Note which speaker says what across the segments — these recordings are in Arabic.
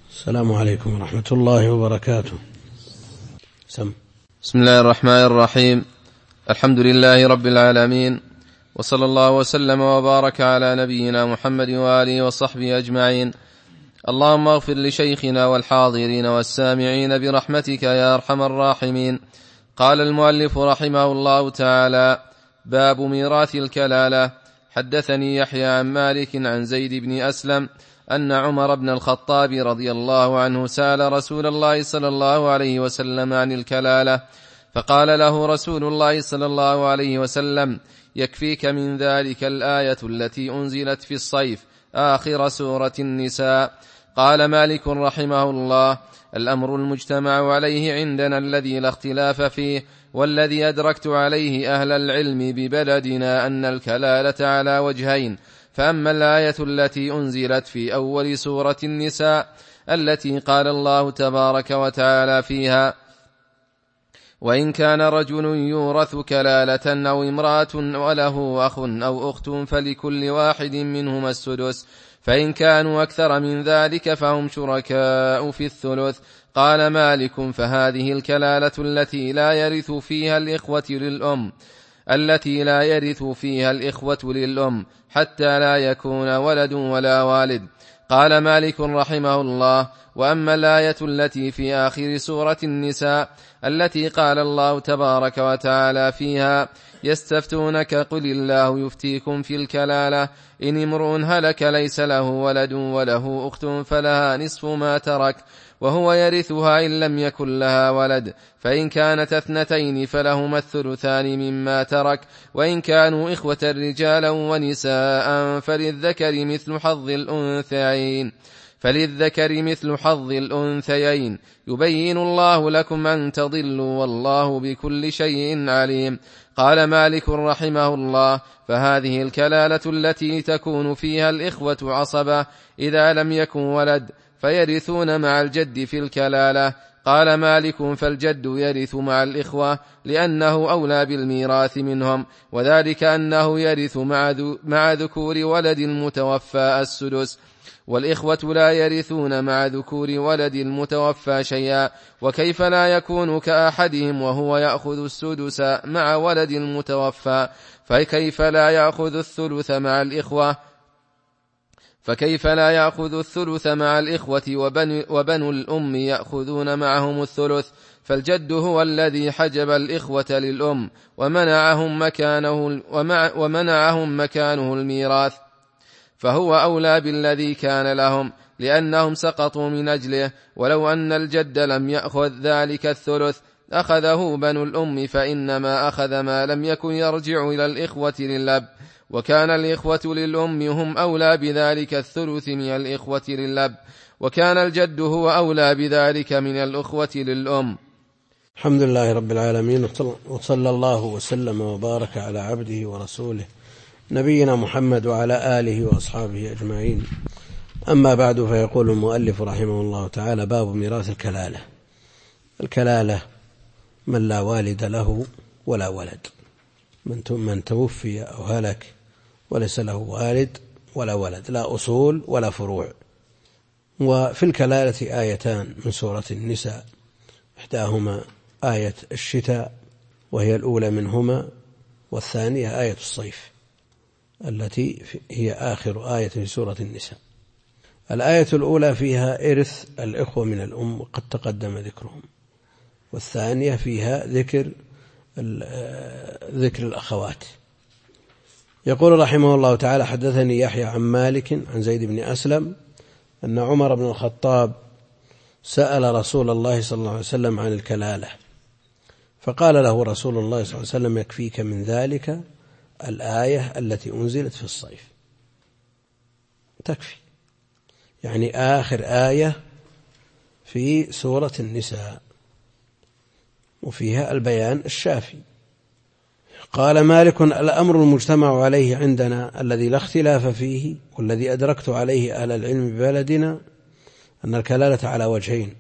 Speaker 1: السلام عليكم ورحمة الله وبركاته.
Speaker 2: بسم الله الرحمن الرحيم. الحمد لله رب العالمين، وصلى الله وسلم وبارك على نبينا محمد وآله وصحبه أجمعين. اللهم اغفر لشيخنا والحاضرين والسامعين برحمتك يا أرحم الراحمين. قال المؤلف رحمه الله تعالى: باب ميراث الكلالة. حدثني يحيى عن مالك عن زيد بن أسلم أن عمر بن الخطاب رضي الله عنه سأل رسول الله صلى الله عليه وسلم عن الكلالة، فقال له رسول الله صلى الله عليه وسلم: يكفيك من ذلك الآية التي أنزلت في الصيف آخر سورة النساء. قال مالك رحمه الله: الأمر المجتمع عليه عندنا الذي لا اختلاف فيه، والذي أدركت عليه أهل العلم ببلدنا أن الكلالة على وجهين: فأما الآية التي أنزلت في أول سورة النساء التي قال الله تبارك وتعالى فيها: وإن كان رجل يورث كلالة أو امرأة وله أخ أو أخت فلكل واحد منهما السدس، فإن كانوا أكثر من ذلك فهم شركاء في الثلث. قال مالك: فهذه الكلالة التي لا يرث فيها الإخوة للأم حتى لا يكون ولد ولا والد. قال مالك رحمه الله: وأما الآية التي في آخر سورة النساء التي قال الله تبارك وتعالى فيها: يستفتونك قل الله يفتيكم في الكلالة، إن امرؤ هلك ليس له ولد وله أخت فلها نصف ما ترك وهو يرثها إن لم يكن لها ولد، فإن كانت اثنتين فلهما الثلثان مما ترك، وإن كانوا إخوة رجالا ونساء فللذكر مثل حظ الأنثيين يبين الله لكم أن تضلوا والله بكل شيء عليم. قال مالك رحمه الله: فهذه الكلالة التي تكون فيها الإخوة عصبة إذا لم يكن ولد فيرثون مع الجد في الكلالة. قال مالك: فالجد يرث مع الإخوة لأنه أولى بالميراث منهم، وذلك أنه يرث مع ذكور ولد المتوفى السدس، والإخوة لا يرثون مع ذكور ولد المتوفى شيئا، وكيف لا يكون كأحدهم وهو يأخذ السدس مع ولد المتوفى؟ فكيف لا يأخذ الثلث مع الإخوة وبنو الأم يأخذون معهم الثلث؟ فالجد هو الذي حجب الإخوة للأم ومنعهم مكانه الميراث، فهو أولى بالذي كان لهم لأنهم سقطوا من أجله. ولو أن الجد لم يأخذ ذلك الثلث أخذه بنو الأم، فإنما أخذ ما لم يكن يرجع إلى الإخوة للأب، وكان الإخوة للأم هم أولى بذلك الثلث من الإخوة للأب، وكان الجد هو أولى بذلك من الأخوة للأم.
Speaker 1: الحمد لله رب العالمين، وصلى الله وسلم وبارك على عبده ورسوله نبينا محمد وعلى آله وأصحابه أجمعين. أما بعد، فيقول المؤلف رحمه الله تعالى: باب ميراث الكلالة. الكلالة من لا والد له ولا ولد، من توفي أو هلك وليس له والد ولا ولد، لا أصول ولا فروع. وفي الكلالة آيتان من سورة النساء، إحداهما آية الشتاء وهي الأولى منهما، والثانية آية الصيف التي هي آخر آية في سورة النساء. الآية الأولى فيها إرث الإخوة من الأم وقد تقدم ذكرهم، والثانية فيها ذكر الأخوات. يقول رحمه الله تعالى: حدثني يحيى عن مالك عن زيد بن أسلم أن عمر بن الخطاب سأل رسول الله صلى الله عليه وسلم عن الكلالة، فقال له رسول الله صلى الله عليه وسلم: يكفيك من ذلك الآية التي أنزلت في الصيف. تكفي، يعني آخر آية في سورة النساء، وفيها البيان الشافي. قال مالك: الأمر المجتمع عليه عندنا الذي لا اختلاف فيه، والذي أدركت عليه أهل العلم ببلدنا، أن الكلالة على وجهين: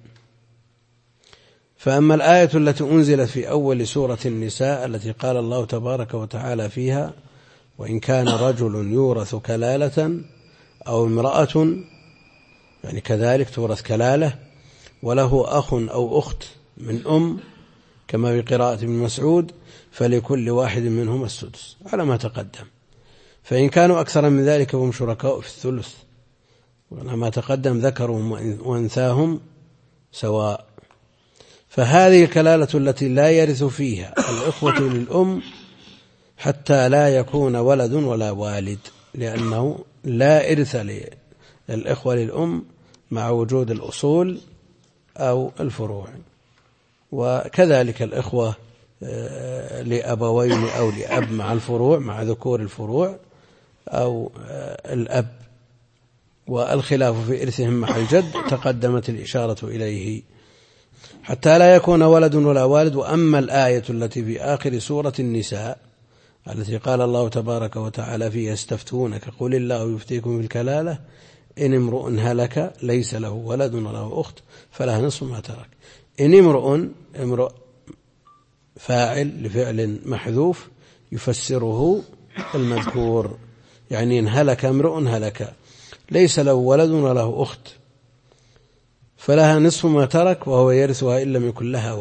Speaker 1: فأما الآية التي أنزلت في أول سورة النساء التي قال الله تبارك وتعالى فيها: وإن كان رجل يورث كلالة أو امرأة يعني كذلك تورث كلالة، وله أخ أو أخت من أم كما في قراءة ابن مسعود فلكل واحد منهم السدس على ما تقدم. فإن كانوا أكثر من ذلك فهم شركاء في الثلث، وعلى ما تقدم ذكرهم وأنثاهم سواء. فهذه الكلالة التي لا يرث فيها الإخوة للأم حتى لا يكون ولد ولا والد، لأنه لا إرث للإخوة للأم مع وجود الأصول أو الفروع. وكذلك الإخوة لأبوين أو لأب مع الفروع مع ذكور الفروع أو الأب، والخلاف في إرثهم مع الجد تقدمت الإشارة إليه حتى لا يكون ولد ولا والد. وأما الآية التي في آخر سورة النساء التي قال الله تبارك وتعالى فيها يستفتونك قل الله يفتيكم في الكلالة إن امرؤ هلك ليس له ولد وله أخت فلها نصف ما ترك. إن امرؤ فاعل لفعل محذوف يفسره المذكور، يعني إن هلك امرؤ هلك ليس له ولد وله أخت فلها نصف ما ترك وهو يرثها إن لم يكن لها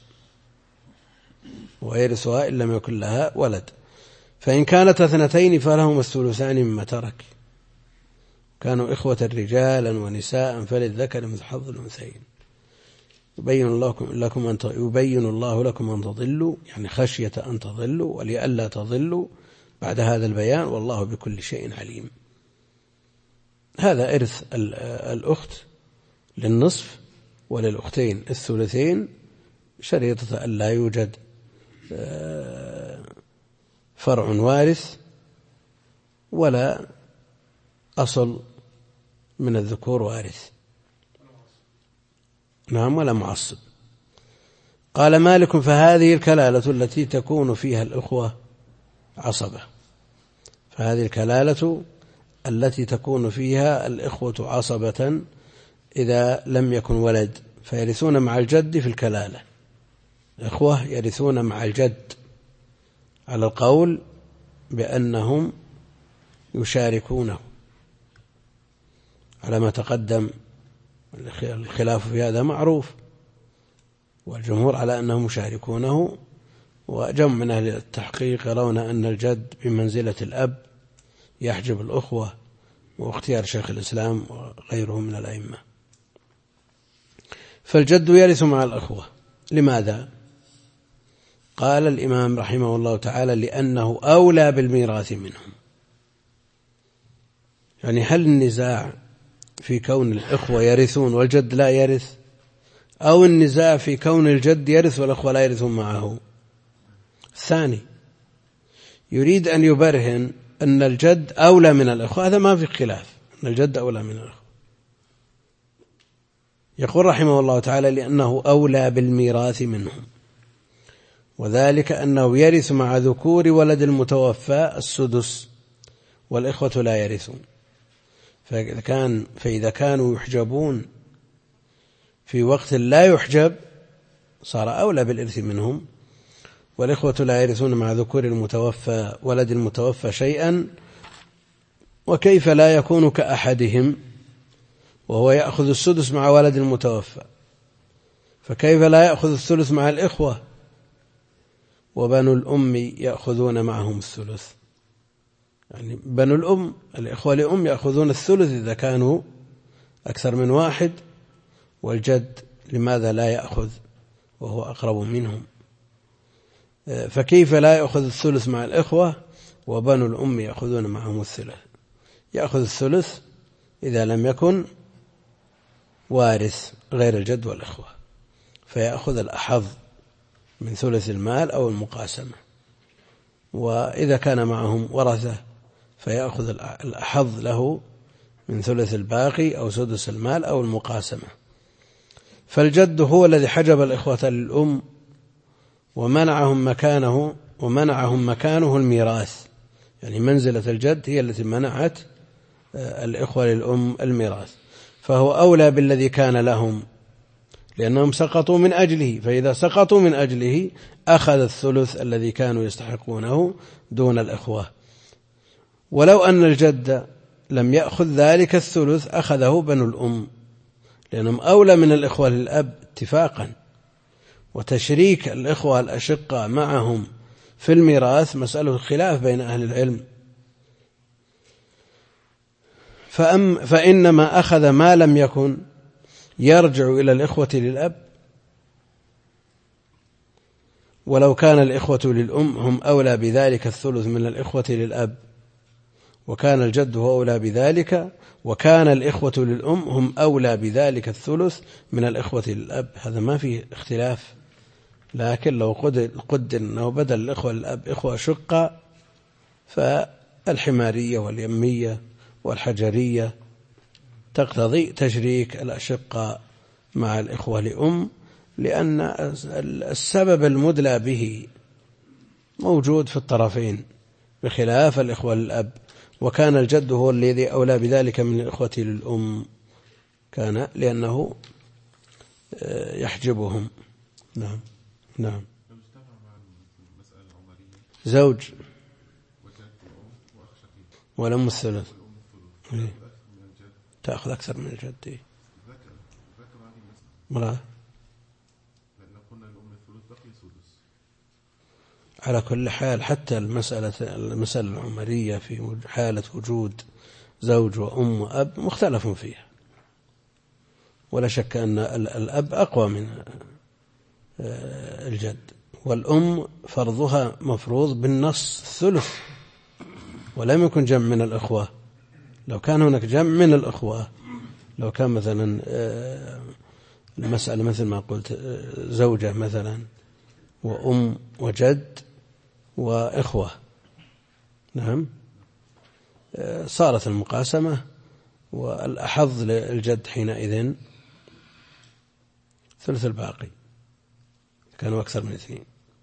Speaker 1: ولد، فإن كانت اثنتين فلهما الثلثان مما ترك، كانوا إخوة رجالا ونساء فللذكر مثل حظ الأنثيين. يبين الله لكم أن تضلوا، يعني خشية أن تضلوا ولئلا تضلوا بعد هذا البيان، والله بكل شيء عليم. هذا إرث الأخت للنصف وللأختين الثلثين، شريطة أن لا يوجد فرع وارث ولا أصل من الذكور وارث، نعم، ولا معصب. قال مالك فهذه الكلالة التي تكون فيها الأخوة عصبة، فهذه الكلالة التي تكون فيها الإخوة عصبة إذا لم يكن ولد، فيرثون مع الجد في الكلالة، الإخوة يرثون مع الجد على القول بأنهم يشاركونه على ما تقدم. الخلاف في هذا معروف، والجمهور على أنهم يشاركونه، وجمع من أهل التحقيق يرون أن الجد بمنزلة الأب يحجب الأخوة، واختيار شيخ الإسلام وغيره من الأئمة. فالجد يرث مع الأخوة. لماذا؟ قال الإمام رحمه الله تعالى لأنه أولى بالميراث منهم. يعني هل النزاع في كون الإخوة يرثون والجد لا يرث، أو النزاع في كون الجد يرث والأخوة لا يرثون معه؟ الثاني، يريد أن يبرهن أن الجد أولى من الأخوة، هذا ما في خلاف أن الجد أولى من الأخوة. يقول رحمه الله تعالى لأنه أولى بالميراث منهم، وذلك أنه يرث مع ذكور ولد المتوفى السدس والإخوة لا يرثون. فإذا كانوا يحجبون في وقت لا يحجب صار أولى بالإرث منهم، والإخوة لا يرثون مع ذكور المتوفى ولد المتوفى شيئا، وكيف لا يكون كأحدهم وهو يأخذ السدس مع ولد المتوفى، فكيف لا يأخذ الثلث مع الإخوة وبنو الأم يأخذون معهم الثلث؟ يعني بنو الأم الإخوة لأم يأخذون الثلث إذا كانوا أكثر من واحد، والجد لماذا لا يأخذ وهو أقرب منهم؟ فكيف لا يأخذ الثلث مع الإخوة وبنو الأم يأخذون معهم الثلث؟ يأخذ الثلث إذا لم يكن وارث غير الجد والإخوة، فيأخذ الأحظ من ثلث المال أو المقاسمة، وإذا كان معهم ورثة فيأخذ الأحظ له من ثلث الباقي أو سدس المال أو المقاسمة. فالجد هو الذي حجب الإخوة للأم ومنعهم مكانه الميراث، يعني منزلة الجد هي التي منعت الإخوة للأم الميراث، فهو أولى بالذي كان لهم لأنهم سقطوا من أجله، فإذا سقطوا من أجله أخذ الثلث الذي كانوا يستحقونه دون الإخوة. ولو أن الجد لم يأخذ ذلك الثلث أخذه بنو الأم، لأنهم أولى من الإخوة للأب اتفاقا، وتشريك الإخوة الأشقاء معهم في الميراث مسألة خلاف بين أهل العلم. فإنما أخذ ما لم يكن يرجع إلى الإخوة للأب، ولو كان الإخوة للأم هم أولى بذلك الثلث من الإخوة للأب، وكان الجد هو أولى بذلك، وكان الإخوة للأم هم أولى بذلك الثلث من الإخوة للأب، هذا ما فيه اختلاف. لكن لو قدر أنه بدل الإخوة للأب إخوة شقة، فالحمارية واليمية والحجرية تقتضي تشريك الأشقاء مع الإخوة لأم، لأن السبب المدلى به موجود في الطرفين بخلاف الإخوة للأب، وكان الجد هو الذي أولى بذلك من الإخوة للأم، كان لأنه يحجبهم. نعم نعم. زوج والأم الثلث تأخذ أكثر من الجد. مرأة على كل حال، حتى المسألة العمرية في حالة وجود زوج وأم وأب مختلف فيها، ولا شك أن الأب أقوى من الجد، والأم فرضها مفروض بالنص الثلث، ولم يكن جمع من الأخوة. لو كان هناك جمع من الأخوة، لو كان مثلا المسألة مثل ما قلت زوجة مثلا وأم وجد وإخوة، نعم، صارت المقاسمة والأحظ للجد حينئذ ثلث الباقي، كانوا أكثر من 2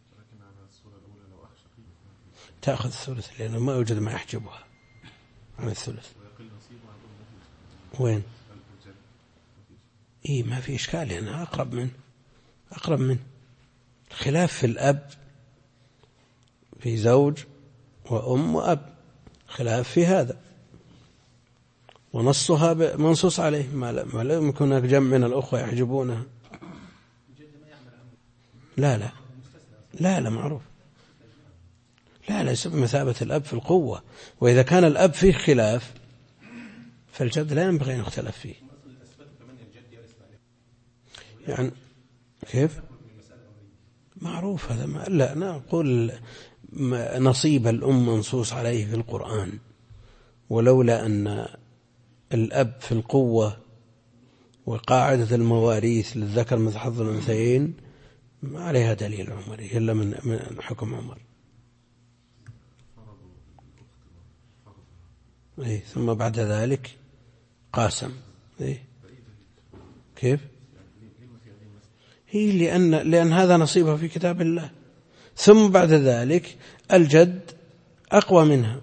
Speaker 1: تأخذ الثلث، لأنه ما يوجد ما يحجبها عن الثلث. وين؟ ما في إشكال، لأنها أقرب من الخلاف في الأب، في زوج وأم وأب خلاف في هذا، ونصها منصوص عليه، ما لم يكن هناك جمع من الأخوة يحجبونها. لا معروف، لا يسمى مثابة الأب في القوة، وإذا كان الأب فيه خلاف فالجد لا ينبغي أن يختلف فيه. يعني كيف؟ معروف هذا، لا نقول نصيب الأم منصوص عليه في القرآن، ولولا أن الأب في القوة وقاعدة المواريث للذكر مثل حظ الأنثيين ما عليها دليل عمري إلا من حكم عمر. ثم بعد ذلك قاسم. كيف؟ لأن هذا نصيبه في كتاب الله، ثم بعد ذلك الجد أقوى منها،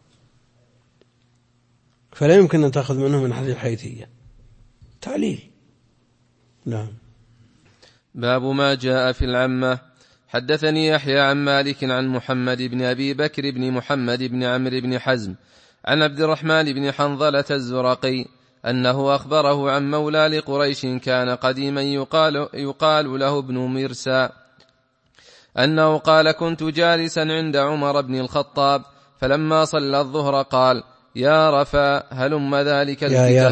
Speaker 1: فلا يمكن أن تأخذ منه من هذه الحيثية تعليل. نعم.
Speaker 2: باب ما جاء في العمة. حدثني يحيى عن مالك عن محمد بن أبي بكر بن محمد بن عمرو بن حزم عن عبد الرحمن بن حنظلة الزرقي أنه أخبره عن مولى لقريش كان قديما يقال له ابن مرسى، أنه قال: كنت جالسا عند عمر بن الخطاب فلما صلى الظهر قال: يا رفا هلم ذلك الكتاب.
Speaker 1: يا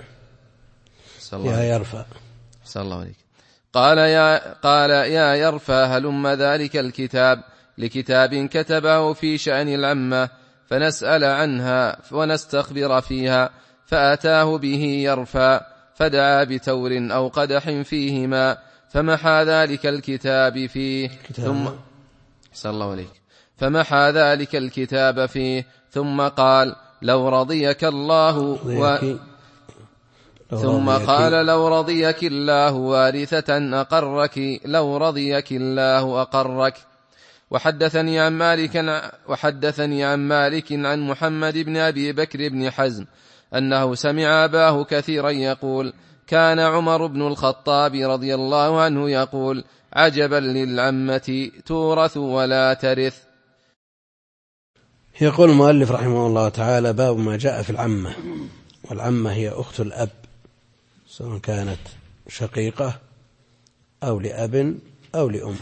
Speaker 1: يرفا
Speaker 2: صلى الله عليك. قال يا يرفا هلم ذلك الكتاب، لكتاب كتبه في شأن العمة فنسأل عنها ونستخبر فيها. فأتاه به يرفا فدعا بتور أو قدح فيه ماء فمحى ذلك الكتاب فيه ثم قال: لو رضيك الله لو رضيك الله وارثة أقرك، لو رضيك الله أقرك. وحدثني عن مالك عن محمد بن أبي بكر بن حزم أنه سمع أباه كثيرا يقول: كان عمر بن الخطاب رضي الله عنه يقول: عجبا للعمة تورث ولا ترث.
Speaker 1: يقول المؤلف رحمه الله تعالى: باب ما جاء في العمة. والعمة هي أخت الأب، سواء كانت شقيقة أو لأب أو لأم،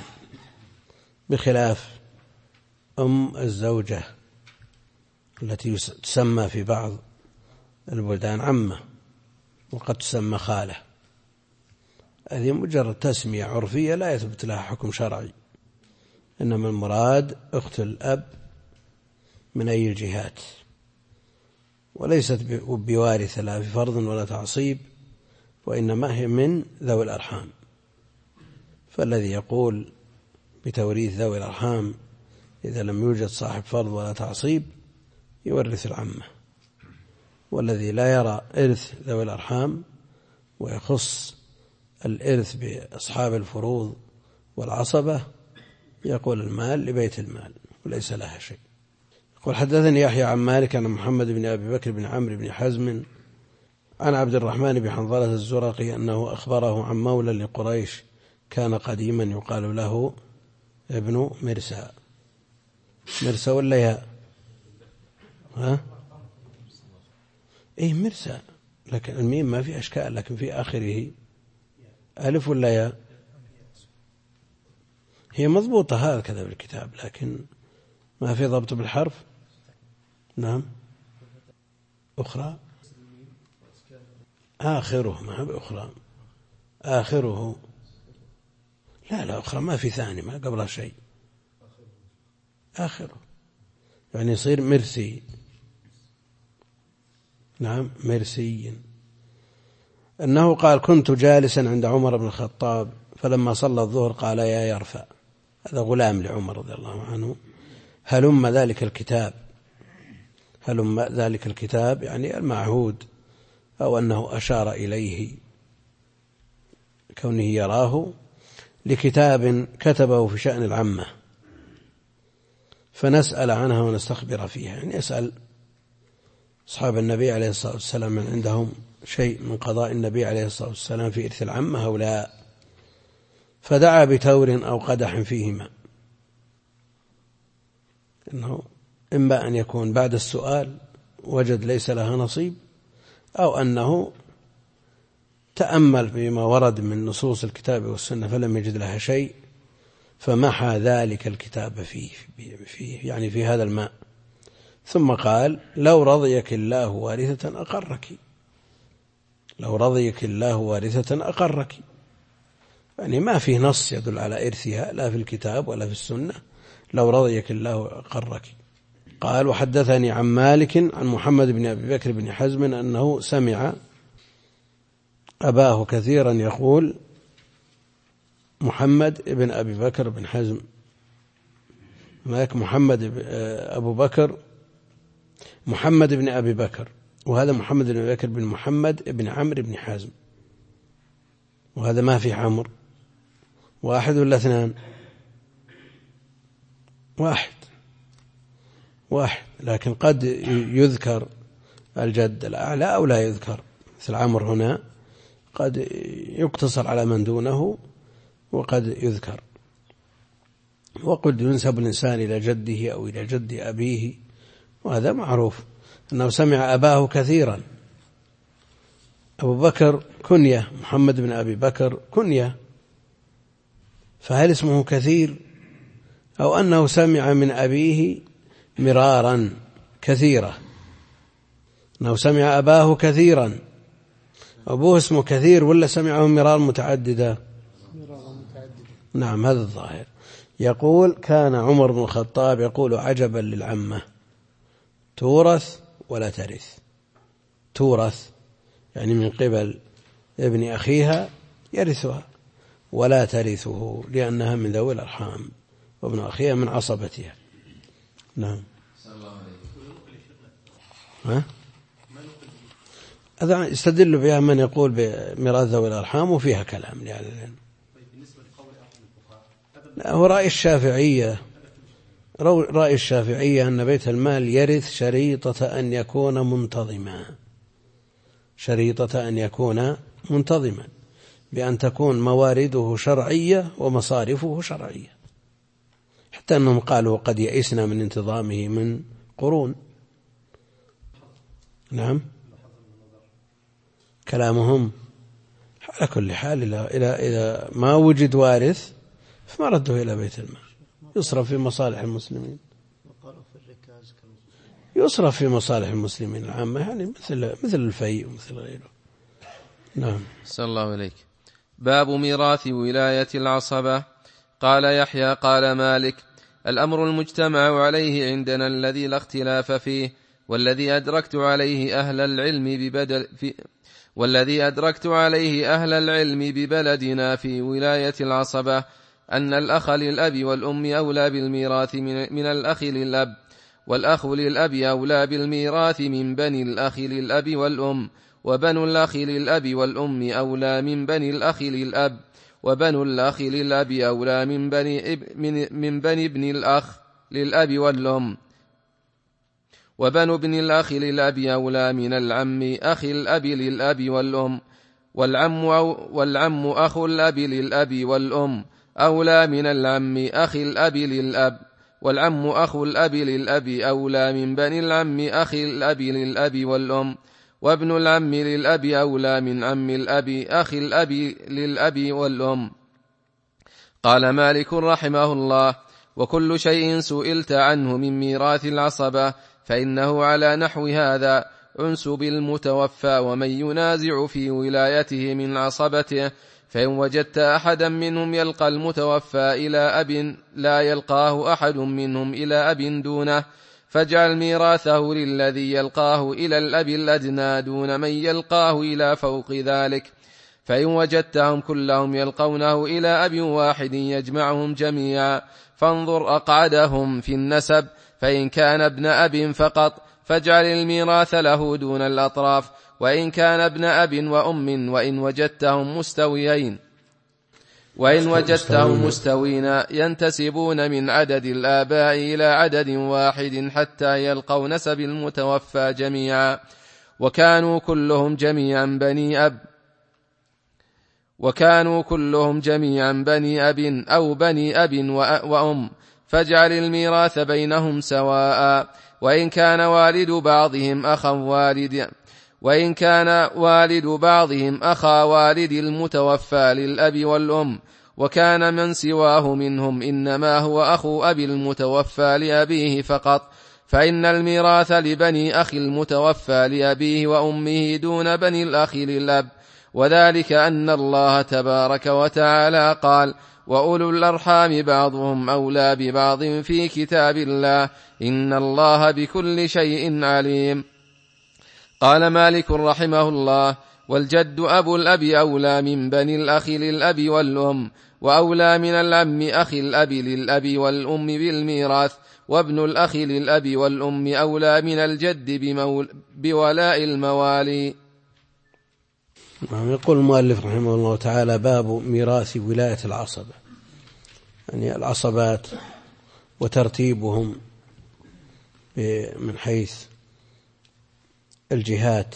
Speaker 1: بخلاف أم الزوجة التي تسمى في بعض البلدان عمة، وقد تسمى خالة. هذه مجرد تسمية عرفية لا يثبت لها حكم شرعي، إنما المراد أخت الأب من أي الجهات، وليست بوارثة لا في فرض ولا تعصيب، وإنما هي من ذوي الأرحام. فالذي يقول بتوريث ذوي الأرحام إذا لم يوجد صاحب فرض ولا تعصيب يورث العمة، والذي لا يرى إرث ذوي الأرحام ويخص الإرث بأصحاب الفروض والعصبة يقول المال لبيت المال وليس لها شيء. يقول: حدثني يحيى عن مالك عن محمد بن أبي بكر بن عمرو بن حزم عن عبد الرحمن بن حنظلة الزرقي أنه أخبره عن مولى لقريش كان قديما يقال له ابن مرسى. مرسى ولا يا إيه مرسى، لكن الميم ما في أشكال، لكن في آخره ألف ولا يا. هي مضبوطة هكذا بالكتاب لكن ما في ضبط بالحرف. نعم أخرى آخره، ما بأخرى آخره، لا أخرى ما في ثاني، ما قبلها شيء، آخره يعني يصير مرسي. نعم مرسي. أنه قال: كنت جالسا عند عمر بن الخطاب فلما صلى الظهر قال: يا يرفع، هذا غلام لعمر رضي الله عنه، هلم ذلك الكتاب. هلم ذلك الكتاب يعني المعهود، أو أنه أشار إليه كونه يراه، لكتاب كتبه في شأن العمة فنسأل عنها ونستخبر فيها، يعني يسأل أصحاب النبي عليه الصلاة والسلام من عندهم شيء من قضاء النبي عليه الصلاة والسلام في إرث العمة أو لا، فدعا بتور أو قدح فيهما. إنه إما أن يكون بعد السؤال وجد ليس لها نصيب، أو أنه تأمل فيما ورد من نصوص الكتاب والسنة فلم يجد لها شيء فمحى ذلك الكتاب فيه يعني في هذا الماء، ثم قال: لو رضيك الله وارثة أقرك، لو رضيك الله وارثة أقرك، يعني ما فيه نص يدل على إرثها لا في الكتاب ولا في السنة، لو رضيك الله أقرك. قال: وحدثني عن مالك عن محمد بن أبي بكر بن حزم أنه سمع أباه كثيرا يقول: محمد بن أبي بكر بن حزم، هناك أبو بكر محمد بن أبي بكر، وهذا محمد بن أبي بكر بن محمد بن عمرو بن حزم، وهذا ما في عمرو. واحد ولا اثنان؟ واحد، لكن قد يذكر الجد الأعلى أو لا يذكر، مثل عمرو هنا قد يقتصر على من دونه وقد يذكر. وقد ينسب الإنسان إلى جده أو إلى جد أبيه، وهذا معروف أنه سمع أباه كثيرا. أبو بكر كنية، محمد بن أبي بكر كنية، فهل اسمه كثير أو أنه سمع من أبيه مرارا كثيرة؟ أنه سمع أباه كثيرا، أبوه اسمه كثير ولا سمعه مرار متعددة؟ نعم هذا الظاهر. يقول: كان عمر بن الخطاب يقول: عجبا للعمة، تورث ولا ترث. تورث يعني من قبل ابن أخيها يرثها، ولا ترثه لأنها من ذوي الأرحام، وابن أخيها من عصبتها. نعم. هذا يستدل بها من يقول بميراث ذوي الأرحام وفيها كلام يعني. هو رأي الشافعية، رأي الشافعية أن بيت المال يرث شريطة أن يكون منتظما، شريطة أن يكون منتظما، بأن تكون موارده شرعية ومصارفه شرعية، حتى أنهم قالوا قد يئسنا من انتظامه من قرون. نعم، كلامهم على كل حال إذا ما وجد وارث فما رده إلى بيت المال، يصرف في مصالح المسلمين، يصرف في مصالح المسلمين العامة، يعني مثل الفيء ومثل غيره. نعم.
Speaker 2: صلى الله عليك. باب ميراث ولاية العصبة. قال يحيى قال مالك: الأمر المجتمع عليه عندنا الذي لا اختلاف فيه، والذي أدركت عليه أهل العلم ببلدنا في ولاية العصبة أن الأخ للأب والأم أولى بالميراث من الأخ للأب، والأخ للأب أولى بالميراث من بني الأخ للأب والأم، وبنو الأخ للأب والأم أولى من بني الأخ للأب، وبنو الأخ للأب أولى من بني ابن الأخ للأب والأم، وبنو ابن الأخ للأب أولى من العم أخي الأب للأب والأم، والعم أخو الأب للأب والأم أولى من العم أخي الأب للأب، والعم أخو الأب للأب أولى من بني العم أخي الأب للأب والأم، وابن العم للأب أولى من عم الأب أخي الأب للأب والأم. قال مالك رحمه الله: وكل شيء سئلت عنه من ميراث العصبة فإنه على نحو هذا: انسب المتوفى ومن ينازع في ولايته من عصبته، فإن وجدت أحدا منهم يلقى المتوفى إلى أب لا يلقاه أحد منهم إلى أب دونه، فاجعل ميراثه للذي يلقاه إلى الأب الأدنى دون من يلقاه إلى فوق ذلك. فإن وجدتهم كلهم يلقونه إلى أب واحد يجمعهم جميعا، فانظر أقعدهم في النسب، فإن كان ابن أب فقط فاجعل الميراث له دون الأطراف، وإن كان ابن أب وأم، وإن وجدتهم مستوين ينتسبون من عدد الآباء إلى عدد واحد حتى يلقوا نسب المتوفى جميعا، وكانوا كلهم جميعا بني أب أو بني أب وأم، فاجعل الميراث بينهم سواء، وإن كان والد بعضهم أخا والد المتوفى للأب والأم، وكان من سواه منهم إنما هو أخو أبي المتوفى لأبيه فقط، فإن الميراث لبني أخي المتوفى لأبيه وأمه دون بني الأخ للأب، وذلك أن الله تبارك وتعالى قال: وأولو الأرحام بعضهم أولى ببعض في كتاب الله إن الله بكل شيء عليم. قال مالك رحمه الله: والجد أبو الأب أولى من بني الأخ للأب والأم، وأولى من العم أخي الأب للأب والأم بالميراث، وابن الأخ للأب والأم أولى من الجد بولاء الموالي.
Speaker 1: يقول المؤلف رحمه الله تعالى: باب ميراث ولاية العصبة، يعني العصبات وترتيبهم من حيث الجهات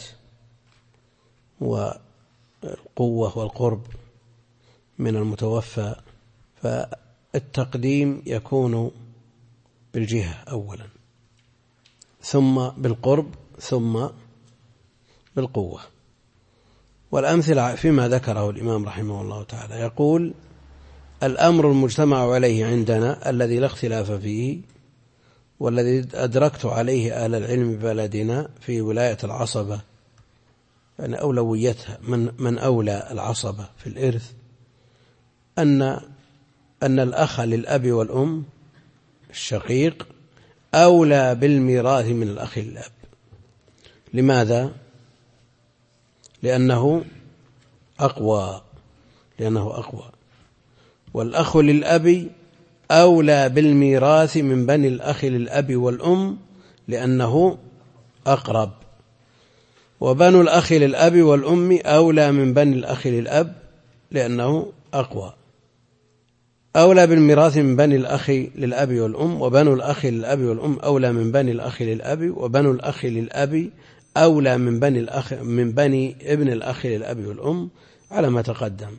Speaker 1: والقوة والقرب من المتوفى، فالتقديم يكون بالجهة أولا، ثم بالقرب، ثم بالقوة. والأمثلة فيما ذكره الإمام رحمه الله تعالى، يقول: الأمر المجتمع عليه عندنا الذي لا اختلاف فيه، والذي أدركت عليه أهل العلم ببلدنا في ولاية العصبة، يعني أولويتها من أولى العصبة في الإرث، أن الأخ للأب والأم الشقيق أولى بالميراث من الأخ للأب. لماذا؟ لأنه أقوى. والأخ للأب أولى بالميراث من بني الأخ للأب والأم لأنه أقرب، وبنو الأخ للأب والأم أولى من بني الأخ للأب لأنه أقوى. أولى بالميراث من بني الأخ للأب والأم، وبنو الأخ للأب والأم أولى من بني الأخ للأب، وبنو الأخ للأب أولى من بني ابن الأخ للأب والأم على ما تقدم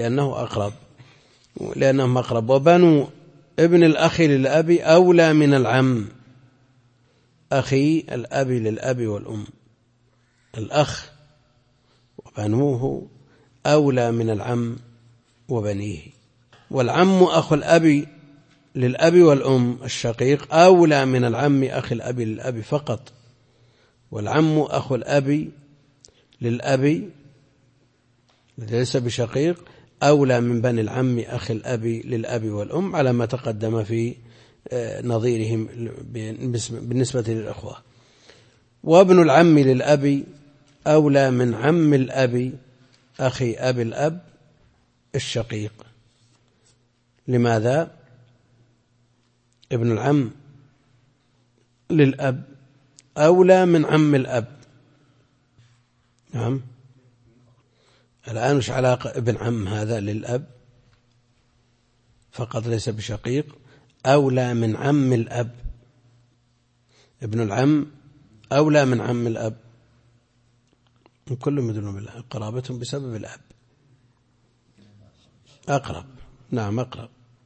Speaker 1: لأنهم أقرب. وبنو ابن الأخ للأب أولى من العم أخي الأب للأب والأم. الأخ وبنوه أولى من العم وبنيه، والعم أخو الأب للأب والأم الشقيق أولى من العم أخي الأب للأب فقط، والعم أخو الأب للأب ليس بشقيق أولى من بني العم أخي الأب للأب والأم على ما تقدم في نظيرهم بالنسبة للأخوة. وابن العم للأب أولى من عم الأب أخي أب الأب الشقيق. لماذا؟ ابن العم للأب أولى من عم الأب. نعم، الآن مش علاقة ابن عم هذا للأب فقط ليس بشقيق، أولى من عم الأب. ابن العم أولى من عم الأب، كلهم يدلون بالله قرابتهم بسبب الأب أقرب. نعم أقرب.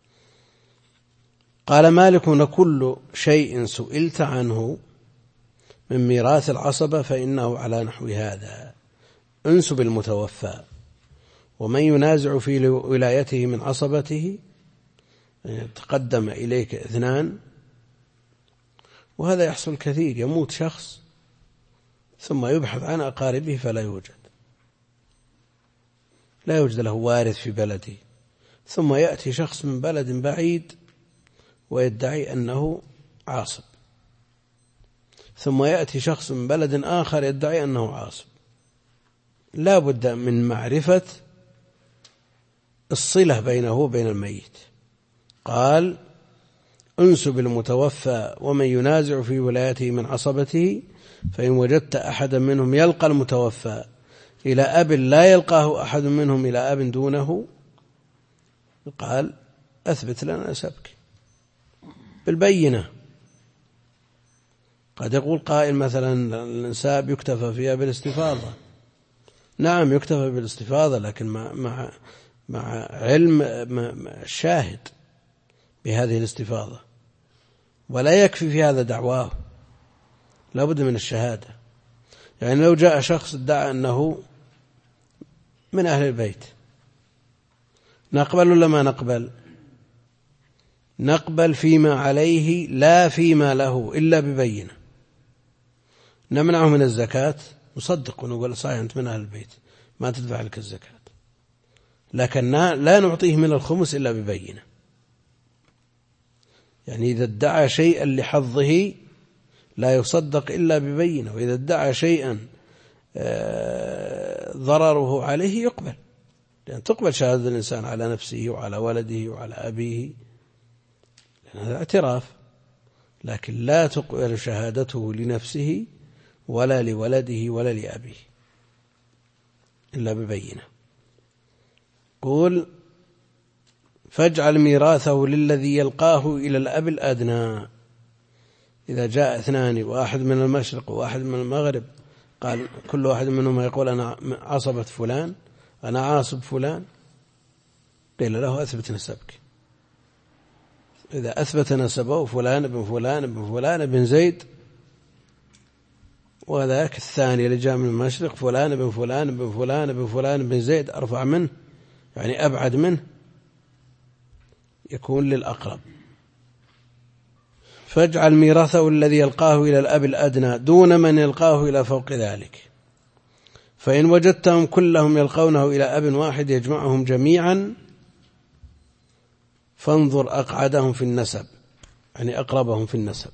Speaker 1: قال مالك: كل شيء سئلت عنه من ميراث العصبة فإنه على نحو هذا: انسب المتوفى، ومن ينازع في ولايته من عصبته تقدم إليك اثنان، وهذا يحصل كثير. يموت شخص ثم يبحث عن أقاربه فلا يوجد، لا يوجد له وارث في بلده، ثم يأتي شخص من بلد بعيد ويدعي أنه عاصب، ثم يأتي شخص من بلد آخر يدعي أنه عاصب. لا بد من معرفة الصلة بينه وبين الميت. قال: انسب المتوفى ومن ينازع في ولايته من عصبته، فإن وجدت أحدا منهم يلقى المتوفى إلى أب لا يلقاه أحد منهم إلى أب دونه، قال: أثبت لنا نسبك بالبينة. قد يقول قائل مثلا: النساب يكتفى فيها بالاستفاضة. نعم يكتفى بالاستفاضة، لكن مع علم الشاهد بهذه الاستفاضة، ولا يكفي في هذا دعواه، لا بد من الشهادة. يعني لو جاء شخص ادعى أنه من أهل البيت، نقبل ولا ما نقبل؟ نقبل فيما عليه لا فيما له إلا ببينة. نمنعه من الزكاة، نصدق ونقول: صحيح أنت من أهل البيت ما تدفع لك الزكاة، لكن لا نعطيه من الخمس إلا ببينة. يعني إذا ادعى شيئا لحظه لا يصدق إلا ببينة، وإذا ادعى شيئا ضرره عليه يقبل، لأن تقبل شهادة الإنسان على نفسه وعلى ولده وعلى أبيه، لأن هذا اعتراف، لكن لا تقبل شهادته لنفسه ولا لولده ولا لأبيه إلا ببينة. قول: فاجعل ميراثه للذي يلقاه إلى الأب الأدنى. إذا جاء اثنان، واحد من المشرق وواحد من المغرب، قال كل واحد منهم يقول: أنا عصبة فلان، أنا عاصب فلان، قيل له: أثبت نسبك. إذا أثبت نسبه فلان ابن فلان ابن فلان ابن زيد، وذاك الثاني اللي جاء من المشرق فلان ابن فلان ابن فلان ابن فلان ابن زيد، أرفع منه يعني أبعد منه، يكون للأقرب. فاجعل ميراثه الذي يلقاه إلى الأب الأدنى دون من يلقاه إلى فوق ذلك، فإن وجدتهم كلهم يلقونه إلى أب واحد يجمعهم جميعا فانظر أقعدهم في النسب، يعني أقربهم في النسب.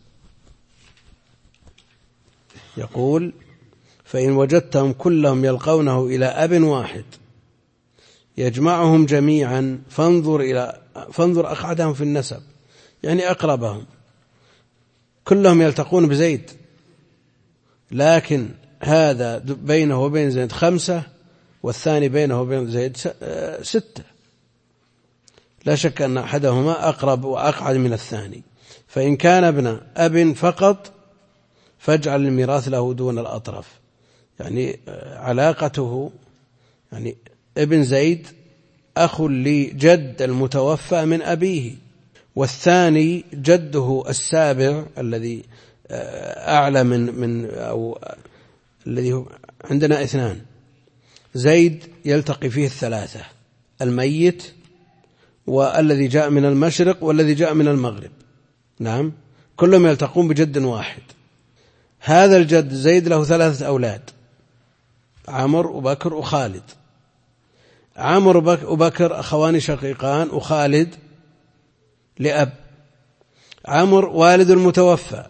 Speaker 1: يقول: فإن وجدتهم كلهم يلقونه إلى أب واحد يجمعهم جميعا فانظر أقعدهم في النسب، يعني أقربهم. كلهم يلتقون بزيد، لكن هذا بينه وبين زيد 5 والثاني بينه وبين زيد 6، لا شك أن أحدهما أقرب وأقعد من الثاني. فإن كان ابن أب فقط فاجعل الميراث له دون الأطرف، يعني علاقته، يعني ابن زيد أخ لجد المتوفى من أبيه، والثاني جده السابع الذي أعلى من أو الذي هو عندنا 2 زيد يلتقي فيه 3 الميت والذي جاء من المشرق والذي جاء من المغرب. نعم كلهم يلتقون بجد واحد. هذا الجد زيد له 3 أولاد عمر وبكر وخالد. عمر وبكر أخوان شقيقان وخالد لأب. عمر والد المتوفى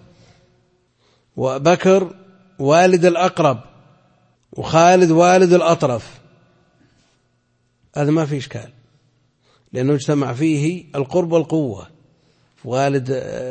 Speaker 1: وبكر والد الأقرب وخالد والد الأطرف. هذا ما في إشكال لأنه اجتمع فيه القرب والقوة. والد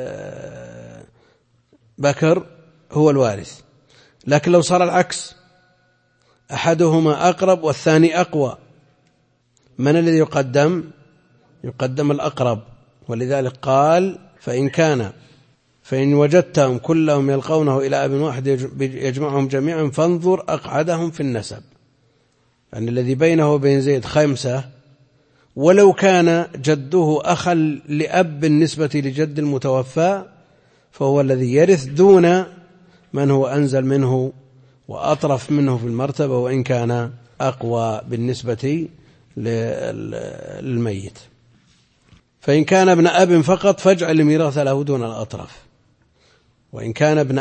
Speaker 1: بكر هو الوارث. لكن لو صار العكس أحدهما أقرب والثاني أقوى من الذي يقدم؟ يقدم الأقرب. ولذلك قال فإن وجدتهم كلهم يلقونه إلى أب واحد يجمعهم جميعا فانظر أقعدهم في النسب. يعني الذي بينه وبين زيد 5 ولو كان جده أخا لأب بالنسبة لجد المتوفى فهو الذي يرث دون من هو أنزل منه وأطرف منه في المرتبة وإن كان أقوى بالنسبة للميت. فإن كان ابن أب فقط فاجعل الميراث له دون الأطرف. وإن كان ابن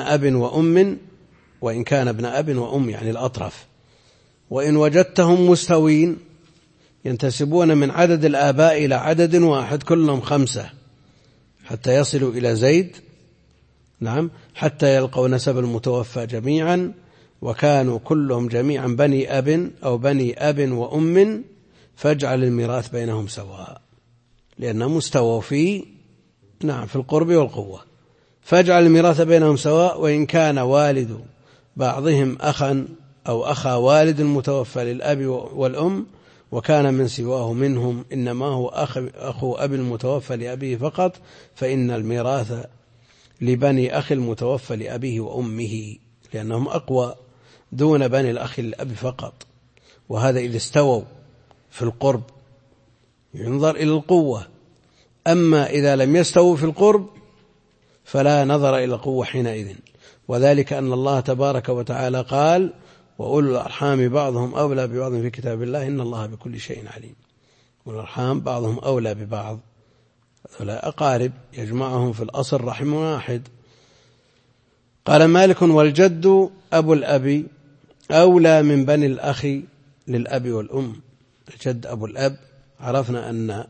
Speaker 1: أب وأم يعني الأطرف. وإن وجدتهم مستوين ينتسبون من عدد الآباء إلى عدد واحد كلهم 5 حتى يصلوا إلى زيد. نعم حتى يلقوا نسب المتوفى جميعا وكانوا كلهم جميعا بني أب أو بني أب وأم فاجعل الميراث بينهم سواء لأنهم مستووا في القرب والقوة. فاجعل الميراث بينهم سواء. وإن كان والد بعضهم أخا أو أخا والد المتوفى للأب والأم وكان من سواه منهم إنما هو أخو أبي المتوفى لأبيه فقط فإن الميراث لبني أخي المتوفى لأبيه وأمه لأنهم أقوى دون بني الأخ للأب فقط. وهذا إذا استووا في القرب ينظر إلى القوة. أما إذا لم يستووا في القرب فلا نظر إلى القوة حينئذ. وذلك أن الله تبارك وتعالى قال وأولو الأرحام بعضهم أولى ببعض في كتاب الله إن الله بكل شيء عليم. والأرحام بعضهم أولى ببعض هؤلاء أقارب يجمعهم في الأصل رحم واحد. قال مالك والجد أبو الأب أولى من بني الأخ للأب والأم. الجد أبو الأب عرفنا أن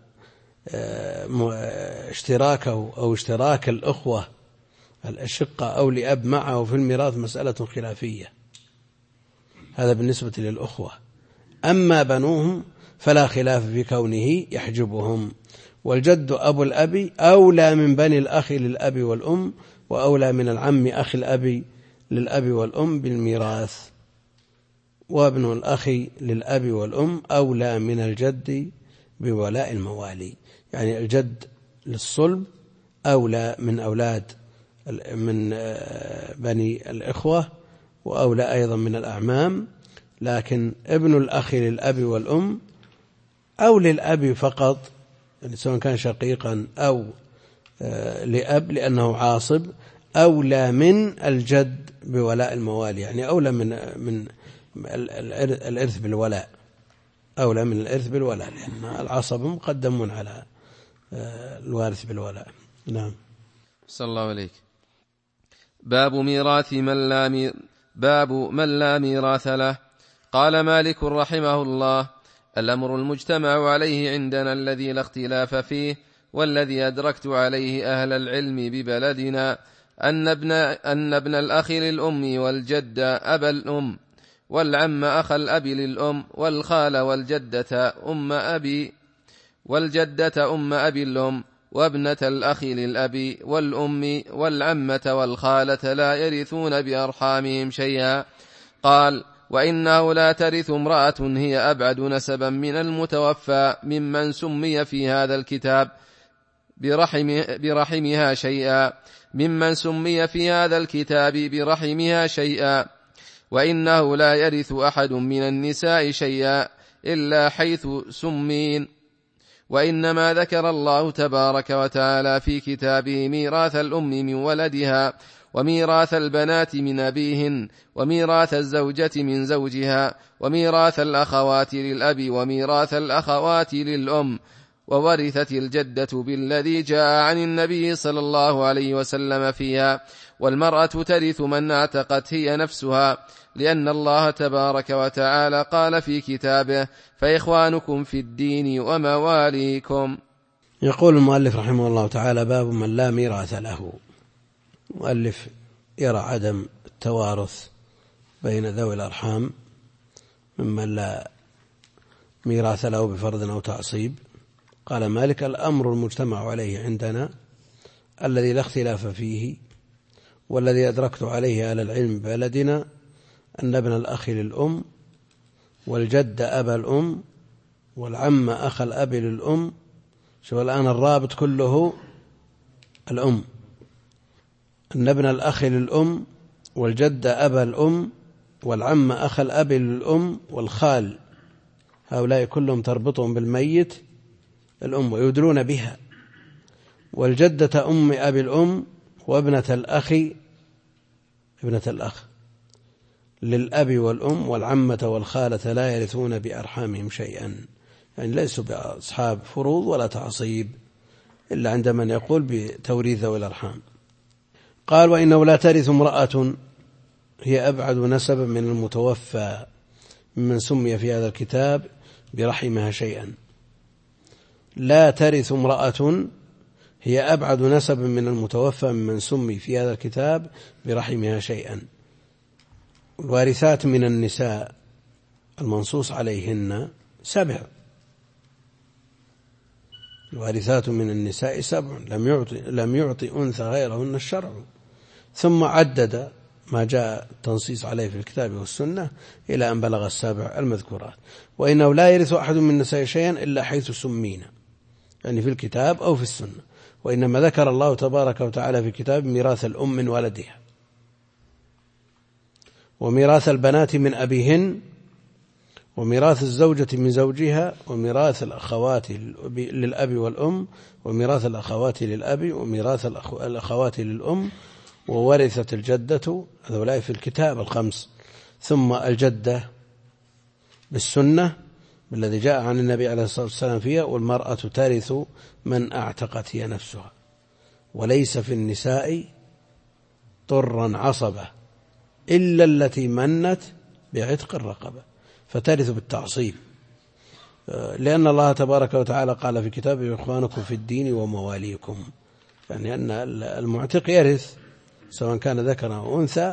Speaker 1: اشتراكه أو اشتراك الأخوة الأشقة أو لأب معه في الميراث مسألة خلافية. هذا بالنسبة للأخوة. أما بنوهم فلا خلاف في كونه يحجبهم. والجد أبو الأب أولى من بني الأخ للأب والأم وأولى من العم أخي الأب للأب والأم بالميراث. وابن الأخ للأب والأم أولى من الجد بولاء الموالي. يعني الجد للصلب أولى من أولاد من بني الإخوة وأولى أيضا من الأعمام. لكن ابن الأخ للأب والأم أو للأب فقط يعني سواء كان شقيقا أو لأب لأنه عاصب أولى من الجد بولاء الموالي. يعني أولى من الإرث بالولاء. أولى من الإرث بالولاء لأن العصب مقدم على الوارث بالولاء. نعم.
Speaker 2: صلى الله عليك. باب من لا ميراث له. قال مالك رحمه الله الأمر المجتمع عليه عندنا الذي لا اختلاف فيه والذي أدركت عليه أهل العلم ببلدنا أن ابن الأخ للأم والجد أبا الأم والعم أخ الأب للأم والخال والجدة أم أبي الأم وابنة الأخ للأب والأم والعمة والخالة لا يرثون بأرحامهم شيئا. قال وإنه لا ترث امرأة هي أبعد نسبا من المتوفى ممن سمي في هذا الكتاب برحمها شيئا وإنه لا يرث أحد من النساء شيئا إلا حيث سمين وإنما ذكر الله تبارك وتعالى في كتابه ميراث الأم من ولدها، وميراث البنات من أبيهن، وميراث الزوجة من زوجها، وميراث الأخوات للأب، وميراث الأخوات للأم، وورثت الجدة بالذي جاء عن النبي صلى الله عليه وسلم فيها. والمرأة ترث من اعتقت هي نفسها، لأن الله تبارك وتعالى قال في كتابه: فإخوانكم في الدين ومواليكم.
Speaker 1: يقول المؤلف رحمه الله تعالى: باب من لا ميراث له. المؤلف يرى عدم التوارث بين ذوي الأرحام ممن لا ميراث له بفرض أو تعصيب. قال مالك: الأمر المجتمع عليه عندنا الذي لا اختلاف فيه والذي أدركت عليه أهل العلم ببلدنا أن ابن الأخ للأم، والجد أبا الأم، والعم أخ الأب للأم. شو الآن الرابط كله الأم، أن ابن الأخ للأم، والجد أبا الأم، والعم أخ الأب للأم، والخال، هؤلاء كلهم تربطهم بالميت الأم ويدرون بها. والجدة أم أبي الأم، وابنة الأخ ابنة الأخ للأب والأم، والعمة والخالة لا يرثون بأرحامهم شيئا، يعني ليسوا بأصحاب فروض ولا تعصيب إلا عند من يقول بتوريث ذوي الأرحام. قال: وإنه لا ترث امرأة هي أبعد نسبا من المتوفى ممن سمي في هذا الكتاب برحمها شيئا. لا ترث امرأة هي أبعد نسبا من المتوفى ممن سمي في هذا الكتاب برحمها شيئا. الوارثات من النساء المنصوص عليهن 7. الوارثات من النساء 7، لم يعطي أنثى غيرهن الشرع. ثم عدد ما جاء التنصيص عليه في الكتاب والسنة إلى أن بلغ 7 المذكورات. وإنه لا يرث أحد من النساء شيئا إلا حيث سمينا، يعني في الكتاب أو في السنة. وإنما ذكر الله تبارك وتعالى في كتاب ميراث الأم من ولدها، وميراث البنات من أبيهن، وميراث الزوجة من زوجها، وميراث الأخوات للأب والأم، وميراث الأخوات للأب، وميراث الأخوات للأم، وورثت الجدة. هؤلاء في الكتاب 5. ثم الجدة بالسنة بالذي جاء عن النبي عليه الصلاة والسلام فيها: والمرأة ترث من اعتقت هي نفسها، وليس في النساء طرا عصبة إلا التي منت بعتق الرقبة، فترث بالتعصيب، لأن الله تبارك وتعالى قال في كتابه: إخوانكم في الدين ومواليكم، يعني أن المعتق يرث سواء كان ذكرا أو أنثى،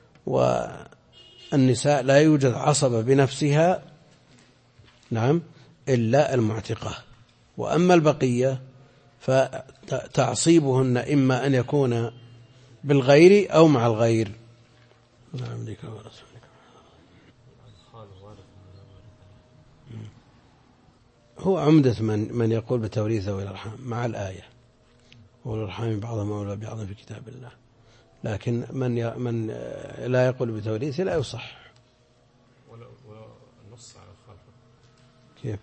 Speaker 1: والنساء لا يوجد عصبة بنفسها نعم إلا المعتقة. وأما البقية فتعصيبهن إما أن يكون بالغير أو مع الغير. نعم لك ورسولك. هو عمدة من يقول بتوريث ذوي الأرحام مع الآية: والأرحام بعضهم أولى ببعض في كتاب الله. لكن من لا يقول بتوريث لا يصح.
Speaker 3: والنص على الخلفة
Speaker 1: كيف؟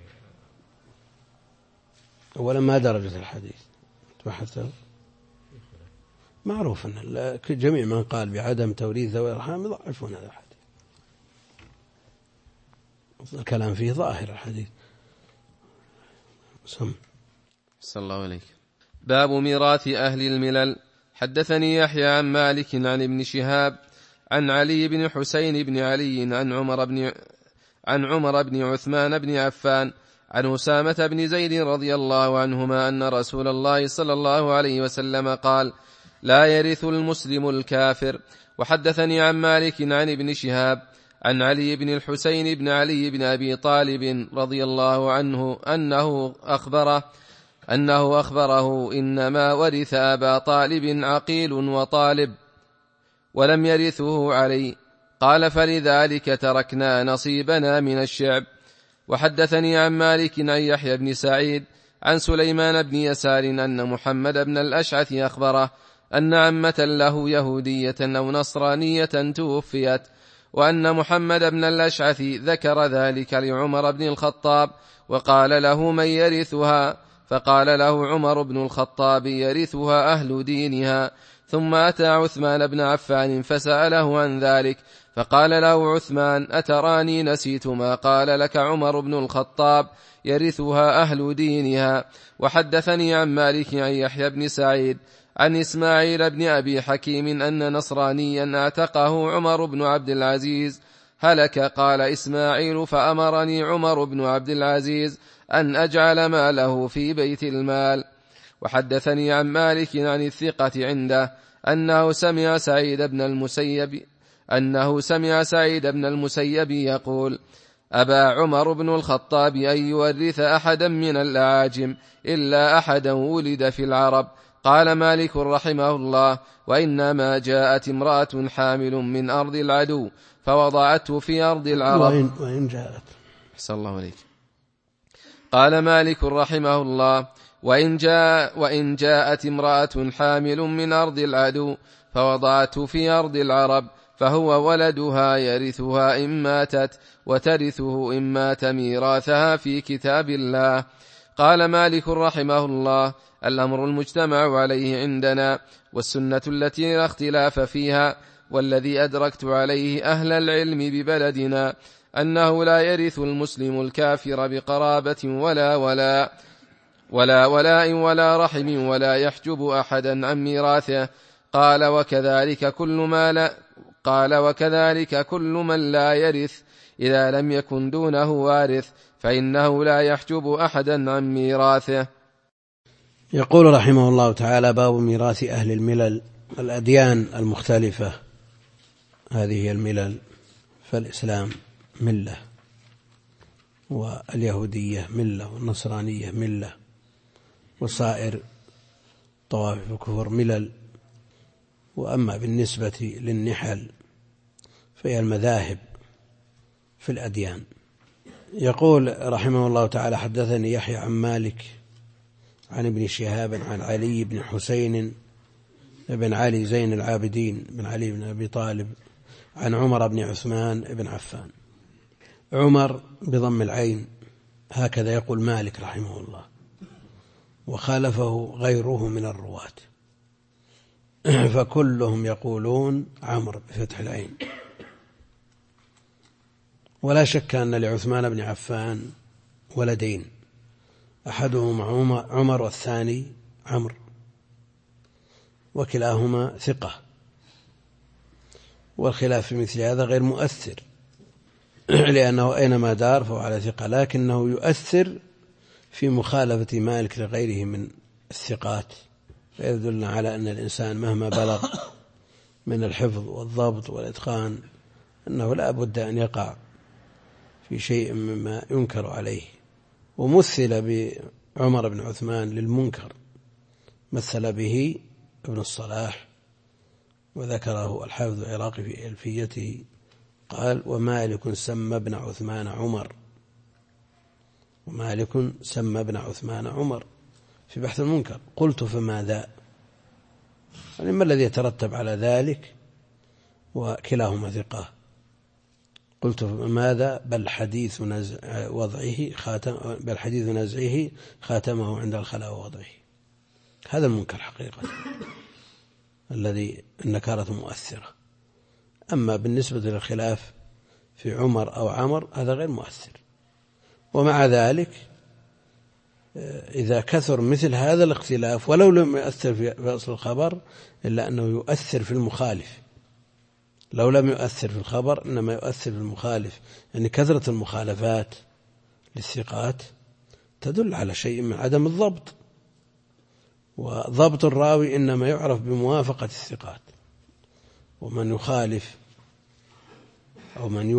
Speaker 1: أولا ما درجة الحديث تبحثه؟ معروف أن جميع من قال بعدم توريث ذوي الأرحام يضعفون هذا الحديث. الكلام فيه ظاهر الحديث.
Speaker 2: صلى الله عليه. باب ميراث أهل الملل. حدثني يحيى عن مالك عن ابن شهاب عن علي بن حسين بن علي عن عمر بن عثمان بن عفان عن أسامة بن زيد رضي الله عنهما أن رسول الله صلى الله عليه وسلم قال: لا يرث المسلم الكافر. وحدثني عن مالك عن ابن شهاب عن علي بن الحسين بن علي بن أبي طالب رضي الله عنه أنه أخبره: إنما ورث أبا طالب عقيل وطالب ولم يرثه علي. قال: فلذلك تركنا نصيبنا من الشعب. وحدثني عن مالك عن يحيى بن سعيد عن سليمان بن يسار أن محمد بن الأشعث أخبره أن عمة له يهودية أو نصرانية توفيت، وأن محمد بن الأشعث ذكر ذلك لعمر بن الخطاب، وقال له: من يرثها؟ فقال له عمر بن الخطاب: يرثها أهل دينها. ثم أتى عثمان بن عفان فسأله عن ذلك، فقال له عثمان: أتراني نسيت ما قال لك عمر بن الخطاب؟ يرثها أهل دينها. وحدثني عن مالك عن يحيى بن سعيد عن إسماعيل بن أبي حكيم أن نصرانيا اعتقه عمر بن عبد العزيز. هلك. قال إسماعيل: فأمرني عمر بن عبد العزيز أن أجعل ماله في بيت المال. وحدثني عن مالك عن الثقة عنده أنه سمع سعيد بن المسيب يقول: أبى عمر بن الخطاب أن يورث أحدا من الأعاجم إلا أحدا ولد في العرب. قال مالك رحمه الله: وإنما جاءت امرأة حامل من أرض العدو فوضعته في أرض العرب.
Speaker 1: وإن جاءت
Speaker 2: أحسن الله عليك. قال مالك رحمه الله: وإن جاءت امرأة حامل من أرض العدو فوضعته في أرض العرب فهو ولدها يرثها إن ماتت، وترثه إن مات ميراثها في كتاب الله. قال مالك رحمه الله: الأمر المجتمع عليه عندنا، والسنة التي لا اختلاف فيها، والذي أدركت عليه أهل العلم ببلدنا، أنه لا يرث المسلم الكافر بقرابة ولا ولاء ولا رحم، ولا يحجب أحدا عن ميراثه. قال: وكذلك كل من لا يرث إذا لم يكن دونه وارث فإنه لا يحجب أحدا عن ميراثه.
Speaker 1: يقول رحمه الله تعالى: باب ميراث أهل الملل الأديان المختلفة. هذه هي الملل، فالإسلام ملة، واليهودية ملة، والنصرانية ملة، وصائر طوائف الكفر ملل. وأما بالنسبة للنحل فهي المذاهب في الأديان. يقول رحمه الله تعالى: حدثني يحيى عن مالك عن ابن شهاب عن علي بن حسين بن علي زين العابدين بن علي بن أبي طالب عن عمر بن عثمان بن عفان. عمر بضم العين، هكذا يقول مالك رحمه الله، وخالفه غيره من الرواة، فكلهم يقولون عمرو بفتح العين. ولا شك أن لعثمان بن عفان ولدين، أحدهما عمر والثاني عمرو، وكلاهما ثقة، والخلاف في مثل هذا غير مؤثر، لأنه أينما دار فهو على ثقة، لكنه يؤثر في مخالفة مالك لغيره من الثقات، فيدلنا على أن الإنسان مهما بلغ من الحفظ والضبط والإتقان أنه لا بد أن يقع في شيء مما ينكر عليه. ومثل بعمر بن عثمان للمنكر، مثل به ابن الصلاح، وذكره الحافظ العراقي في ألفيته، قال: ومالك سمى ابن عثمان عمر، ومالك سمى ابن عثمان عمر في بحث المنكر. قلت: فماذا؟ يعني ما الذي يترتب على ذلك وكلاهما ثقة؟ قلت: فماذا؟ بل حديث نزعه خاتمه عند الخلاء ووضعه. هذا المنكر حقيقة الذي النكارة مؤثرة. أما بالنسبة للخلاف في عمر أو عمر هذا غير مؤثر. ومع ذلك إذا كثر مثل هذا الاختلاف ولو لم يؤثر في أصل الخبر إلا أنه يؤثر في المخالف. لو لم يؤثر في الخبر إنما يؤثر في المخالف، يعني كثرة المخالفات للثقات تدل على شيء من عدم الضبط، وضبط الراوي إنما يعرف بموافقة الثقات، ومن يخالف أو من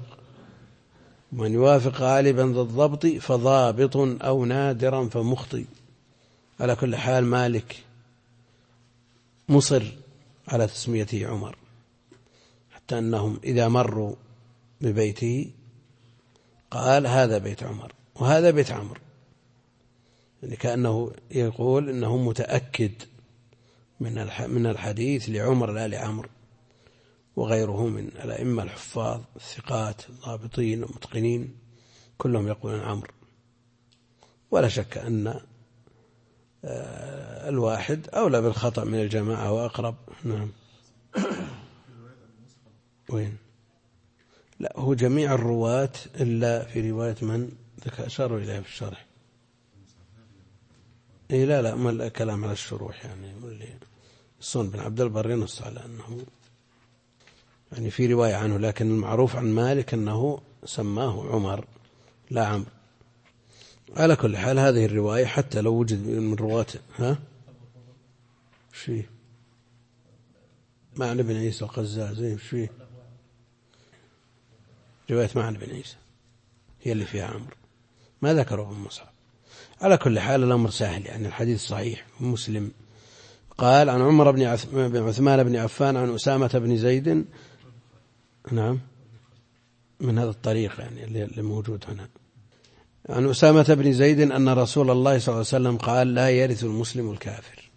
Speaker 1: يوافق غالبا ذا الضبط فضابط أو نادرا فمخطئ. على كل حال مالك مصر على تسميته عمر، حتى أنهم إذا مروا ببيته قال: هذا بيت عمر وهذا بيت عمرو، يعني كأنه يقول إنه متأكد من الحديث لعمر لا لعمرو. وغيره من الأئمة الحفاظ الثقات الضابطين المتقنين كلهم يقولون عمرو. ولا شك أن الواحد أولى بالخطأ من الجماعة وأقرب. نعم. وين؟ لا، هو جميع الرواة إلا في رواية من أشاروا إليها في الشرح. إيه لا ما الكلام على الشروح، يعني الصون بن عبد البر ينص على أنه يعني في رواية عنه، لكن المعروف عن مالك أنه سماه عمر لا عمرو. على كل حال هذه الرواية حتى لو وجد من رواته شيء معنى بن عيسى وقزاز شيء، رواية معنى بن عيسى هي اللي فيها عمرو، ما ذكره ابن مصعب. على كل حال الأمر سهل، يعني الحديث صحيح. مسلم قال عن عمر بن عثمان بن عفان عن أسامة بن زيد، نعم من هذا الطريق يعني اللي موجود هنا، عن أسامة بن زيد أن رسول الله صلى الله عليه وسلم قال لا يرث المسلم الكافر،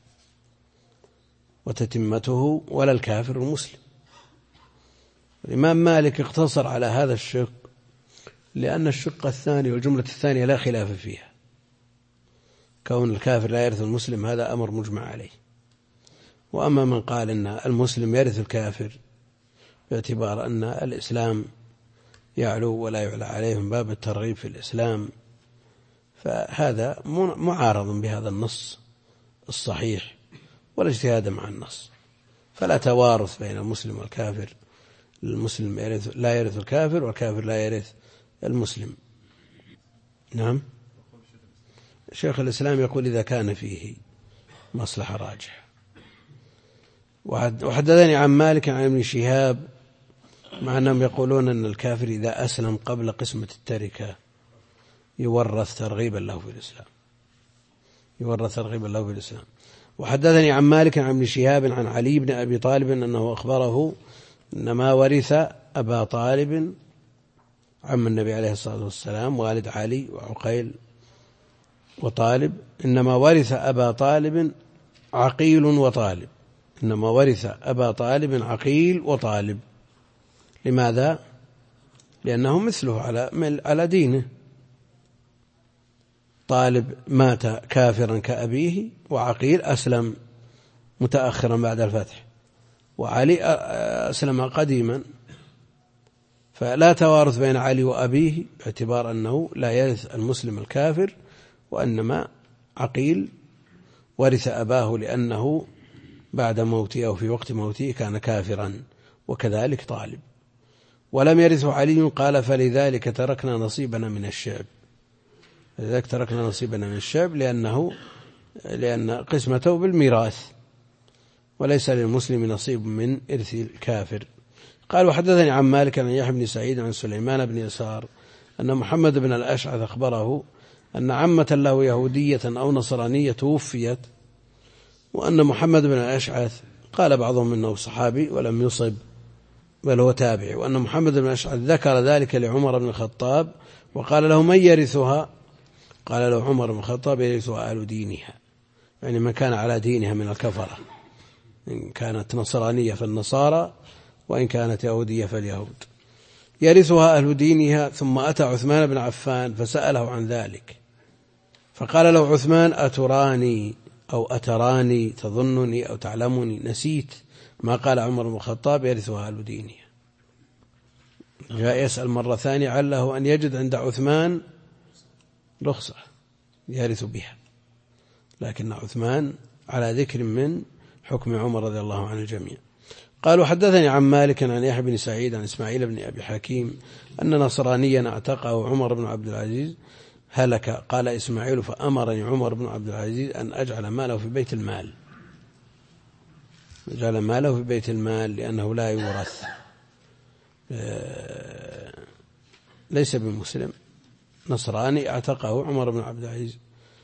Speaker 1: وتتمته ولا الكافر المسلم. الإمام مالك اقتصر على هذا الشق لأن الشق الثاني والجملة الثانية لا خلاف فيها، كون الكافر لا يرث المسلم هذا أمر مجمع عليه. وأما من قال أن المسلم يرث الكافر باعتبار أن الإسلام يعلو ولا يعلى عليه من باب الترغيب في الإسلام، فهذا معارض بهذا النص الصحيح ولا اجتهاد مع النص. فلا توارث بين المسلم والكافر، المسلم لا يرث الكافر والكافر لا يرث المسلم. نعم. شيخ الإسلام يقول إذا كان فيه مصلحة راجحة. وحدثني عن مالك عن ابن شهاب، مع أنهم يقولون أن الكافر إذا أسلم قبل قسمة التركة يورث ترغيبا له في الإسلام، يورث ترغيبا له في الإسلام. وحدثني عن مالك عن ابن شهاب عن علي بن أبي طالب أنه أخبره إنما ورث أبا طالب عم النبي عليه الصلاة والسلام والد علي وعقيل وطالب، إنما ورث أبا طالب عقيل وطالب، إنما ورث أبا طالب عقيل وطالب. لماذا؟ لأنه مثله على دينه. طالب مات كافرا كأبيه، وعقيل أسلم متأخرا بعد الفتح، وعلي أسلم قديما، فلا توارث بين علي وأبيه باعتبار أنه لا يرث المسلم الكافر، وإنما عقيل ورث أباه لأنه بعد موته أو في وقت موته كان كافرا، وكذلك طالب. ولم يرثه علي قال فلذلك تركنا نصيبنا من الشعب، لذلك تركنا نصيبنا من الشعب لأن قسمته بالميراث، وليس للمسلم نصيب من إرث الكافر. قال وحدثني عن مالك عن يحيى بن سعيد عن سليمان بن يسار أن محمد بن الأشعث أخبره أن عمة له يهودية أو نصرانية توفيت، وأن محمد بن الأشعث قال بعضهم إنه صحابي ولم يصب بل هو تابعي، وأن محمد بن الأشعث ذكر ذلك لعمر بن الخطاب وقال له من يرثها؟ قال له عمر بن الخطاب يرثها أهل دينها، يعني من كان على دينها من الكفرة، إن كانت نصرانية فالنصارى، وإن كانت يهودية فاليهود، يرثها أهل دينها. ثم أتى عثمان بن عفان فسأله عن ذلك، فقال له عثمان أتراني أو أتراني تظنني أو تعلمني؟ نسيت ما قال عمر بن الخطاب يرثها أهل دينها. جاء يسأل مرة ثانية عله أن يجد عند عثمان رخصة يرث بها، لكن عثمان على ذكر من حكم عمر رضي الله عنه الجميع. قالوا حدثني عن مالك عن يحيى بن سعيد عن إسماعيل بن أبي حكيم أن نصرانيا اعتقه عمر بن عبد العزيز هلك. قال إسماعيل فأمرني عمر بن عبد العزيز أن أجعل ماله في بيت المال، أجعل ماله في بيت المال لأنه لا يورث، ليس بمسلم، نصراني اعتقه عمر بن عبد العزيز،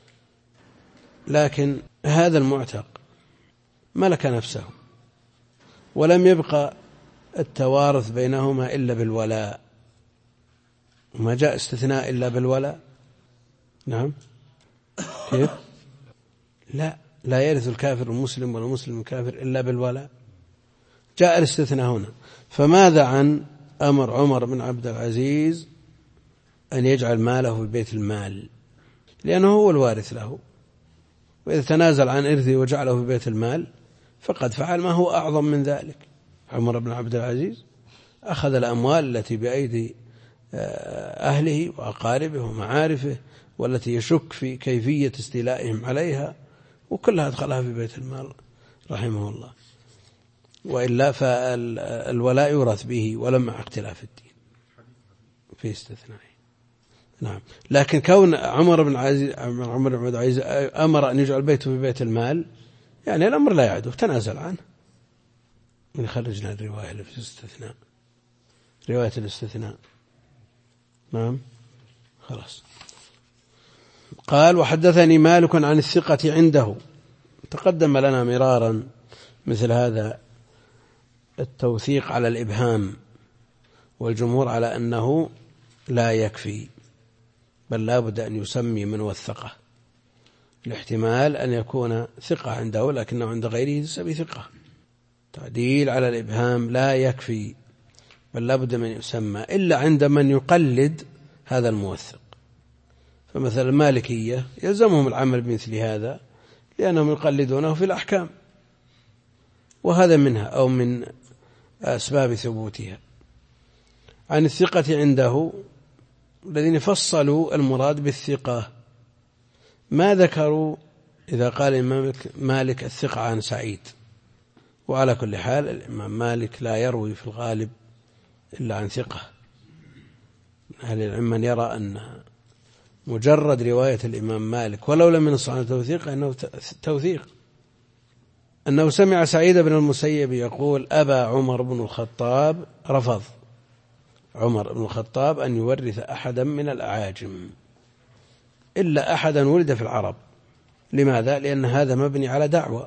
Speaker 1: لكن هذا المعتق ملك نفسه ولم يبقى التوارث بينهما إلا بالولاء، وما جاء استثناء إلا بالولاء. نعم كيف؟ لا يرث الكافر المسلم ولا المسلم الكافر إلا بالولاء، جاء الاستثناء هنا. فماذا عن أمر عمر بن عبد العزيز أن يجعل ماله في بيت المال؟ لأنه هو الوارث له، وإذا تنازل عن إرثه وجعله في بيت المال فقد فعل ما هو أعظم من ذلك. عمر بن عبد العزيز أخذ الأموال التي بأيدي أهله وأقاربه ومعارفه والتي يشك في كيفية استيلائهم عليها، وكلها أدخلها في بيت المال رحمه الله. وإلا فالولاء يورث به ولم مع اختلاف الدين في استثناء. نعم. لكن كون عمر بن عبد العزيز أمر أن يجعل بيته في بيت المال، يعني الأمر لا يعده، تنازل عنه. من خرجنا الرواية اللي في الاستثناء، رواية الاستثناء. نعم خلاص. قال وحدثني مالك عن الثقة عنده. تقدم لنا مرارا مثل هذا التوثيق على الإبهام، والجمهور على أنه لا يكفي، بل لا بد أن يسمي من وثقه، الاحتمال أن يكون ثقة عنده لكنه عند غيره ليس بثقة. تعديل على الإبهام لا يكفي، بل لا بد من يسمى إلا عند من يقلد هذا الموثق. فمثل المالكية يلزمهم العمل بمثل هذا لأنهم يقلدونه في الأحكام، وهذا منها أو من أسباب ثبوتها. عن الثقة عنده الذين فصلوا المراد بالثقة، ما ذكروا إذا قال الإمام مالك الثقة عن سعيد. وعلى كل حال الإمام مالك لا يروي في الغالب إلا عن ثقة. أهل العلم من يرى أن مجرد رواية الإمام مالك ولو لم ينص عن توثيق أنه توثيق. أنه سمع سعيد بن المسيب يقول أبى عمر بن الخطاب، رفض عمر بن الخطاب أن يورث أحدا من الأعاجم إلا أحدا ولد في العرب. لماذا؟ لأن هذا مبني على دعوة،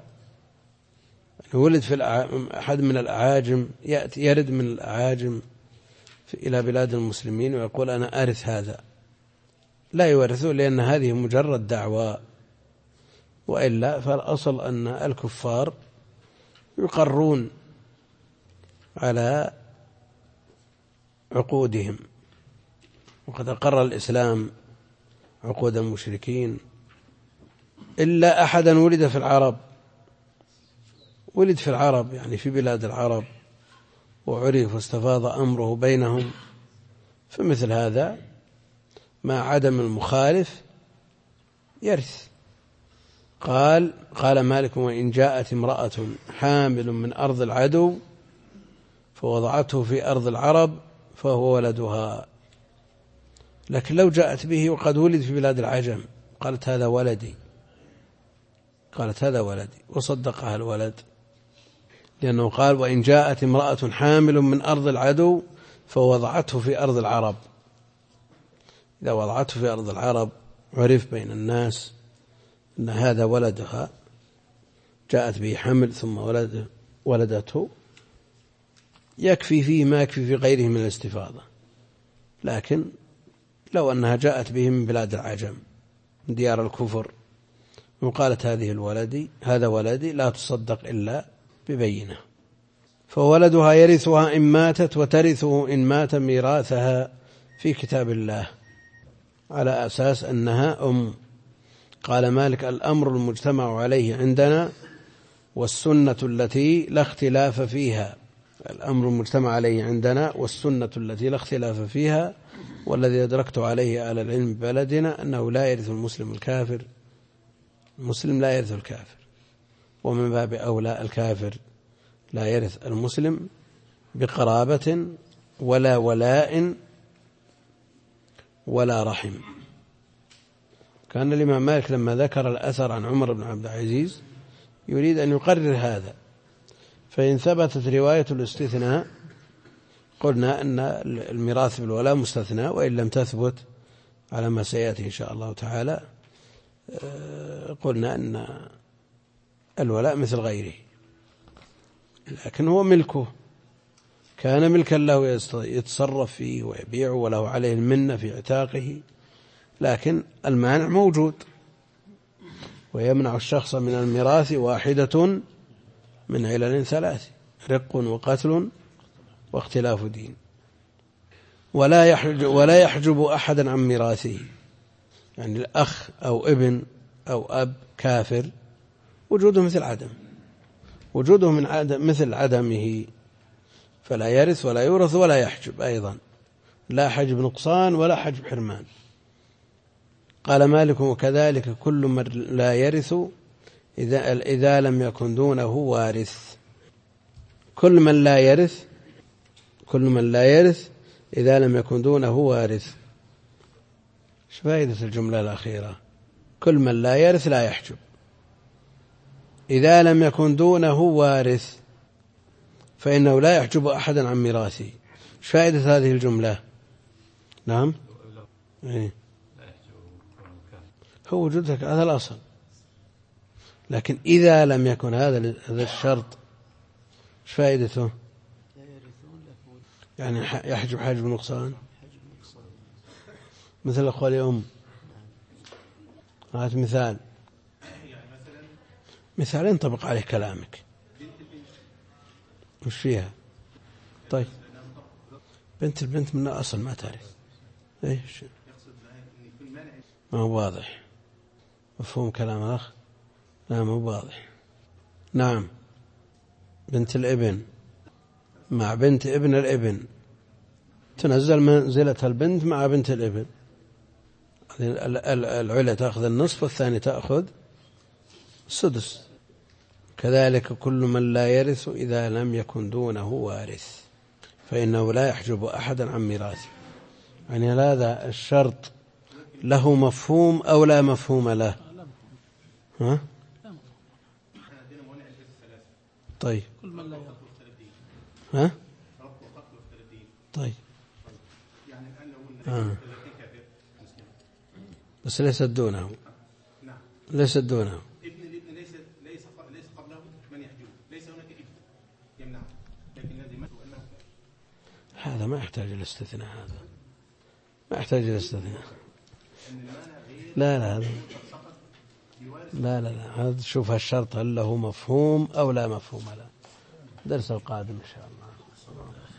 Speaker 1: ولد في أحد من الأعاجم، يرد من الأعاجم إلى بلاد المسلمين ويقول أنا أرث هذا، لا يورثه لأن هذه مجرد دعوة. وإلا فالأصل أن الكفار يقرون على عقودهم، وقد أقر الإسلام عقود المشركين إلا أحدا ولد في العرب، ولد في العرب يعني في بلاد العرب وعرف واستفاض أمره بينهم، فمثل هذا مع عدم المخالف يرث. قال مالك وإن جاءت امرأة حامل من أرض العدو فوضعته في أرض العرب فهو ولدها. لكن لو جاءت به وقد ولد في بلاد العجم قالت هذا ولدي، وصدقها الولد، لأنه قال وإن جاءت امرأة حامل من أرض العدو فوضعته في أرض العرب. إذا وضعته في أرض العرب عرف بين الناس أن هذا ولدها، جاءت به حمل ثم ولدته، يكفي فيه ما يكفي في غيره من الاستفاضة. لكن لو أنها جاءت به من بلاد العجم من ديار الكفر وقالت هذا ولدي، لا تصدق إلا ببينة. فولدها يرثها إن ماتت وترثه إن مات ميراثها في كتاب الله، على أساس أنها أم. قال مالك الأمر المجتمع عليه عندنا والسنة التي لا اختلاف فيها. الأمر المجتمع عليه عندنا والسنة التي لا اختلاف فيها، والذي أدركت عليه أهل العلم ببلدنا أنه لا يرث المسلم الكافر، المسلم لا يرث الكافر، ومن باب أولى الكافر لا يرث المسلم بقرابة ولا ولاء ولا رحم. كان الإمام مالك لما ذكر الأثر عن عمر بن عبد العزيز يريد أن يقرر هذا. فإن ثبتت رواية الاستثناء قلنا أن الميراث بالولاء مستثنى، وإن لم تثبت على ما سيأتي إن شاء الله تعالى قلنا أن الولاء مثل غيره، لكن هو ملكه، كان ملكا له يتصرف فيه ويبيعه وله عليه المنة في اعتاقه، لكن المانع موجود، ويمنع الشخص من الميراث واحدة من علل ثلاث: رق وقتل واختلاف دين. ولا يحجب أحدا عن ميراثه، يعني الأخ أو ابن أو أب كافر وجوده مثل عدم، وجوده من عدم مثل عدمه، فلا يرث ولا يورث ولا يحجب أيضا، لا حجب نقصان ولا حجب حرمان. قال مالك وكذلك كل من لا يرث إذا لم يكن دونه وارث. كل من لا يرث إذا لم يكن دونه وارث. ايش فائدة الجملة الأخيرة؟ كل من لا يرث لا يحجب إذا لم يكن دونه وارث فإنه لا يحجب أحدا عن ميراثه. ايش فائدة هذه الجملة؟ نعم، إيه؟ هو وجودك هذا الأصل، لكن إذا لم يكن هذا الشرط ايش فائدته؟ يعني يحجب حجب نقصان، مثل أخوال الأم. هات مثال ينطبق عليه كلامك. وش فيها؟ طيب بنت البنت من أصل ما تعرف ايش، ما هو واضح مفهوم كلام الأخ؟ لا ما هو واضح. نعم، بنت الابن مع بنت ابن الابن تنزل منزلة البنت مع بنت الابن، العلة تأخذ النصف والثاني تأخذ السدس. كذلك كل من لا يرث إذا لم يكن دونه وارث فإنه لا يحجب أحدا عن ميراثه. يعني هذا الشرط له مفهوم أو لا مفهوم له؟ ها؟ طيب ها؟ طيب بس ليست دونه، ليست دونه.
Speaker 3: ابن الابن ليس قبله من يحجبه، ليس هناك ابن يمنعه، لكن الذي مات انه
Speaker 1: هذا ما يحتاج الى استثناء، هذا ما يحتاج الى استثناء. لا هذا شوف هالشرط هل له مفهوم أو لا مفهوم له. درس القادم إن شاء الله.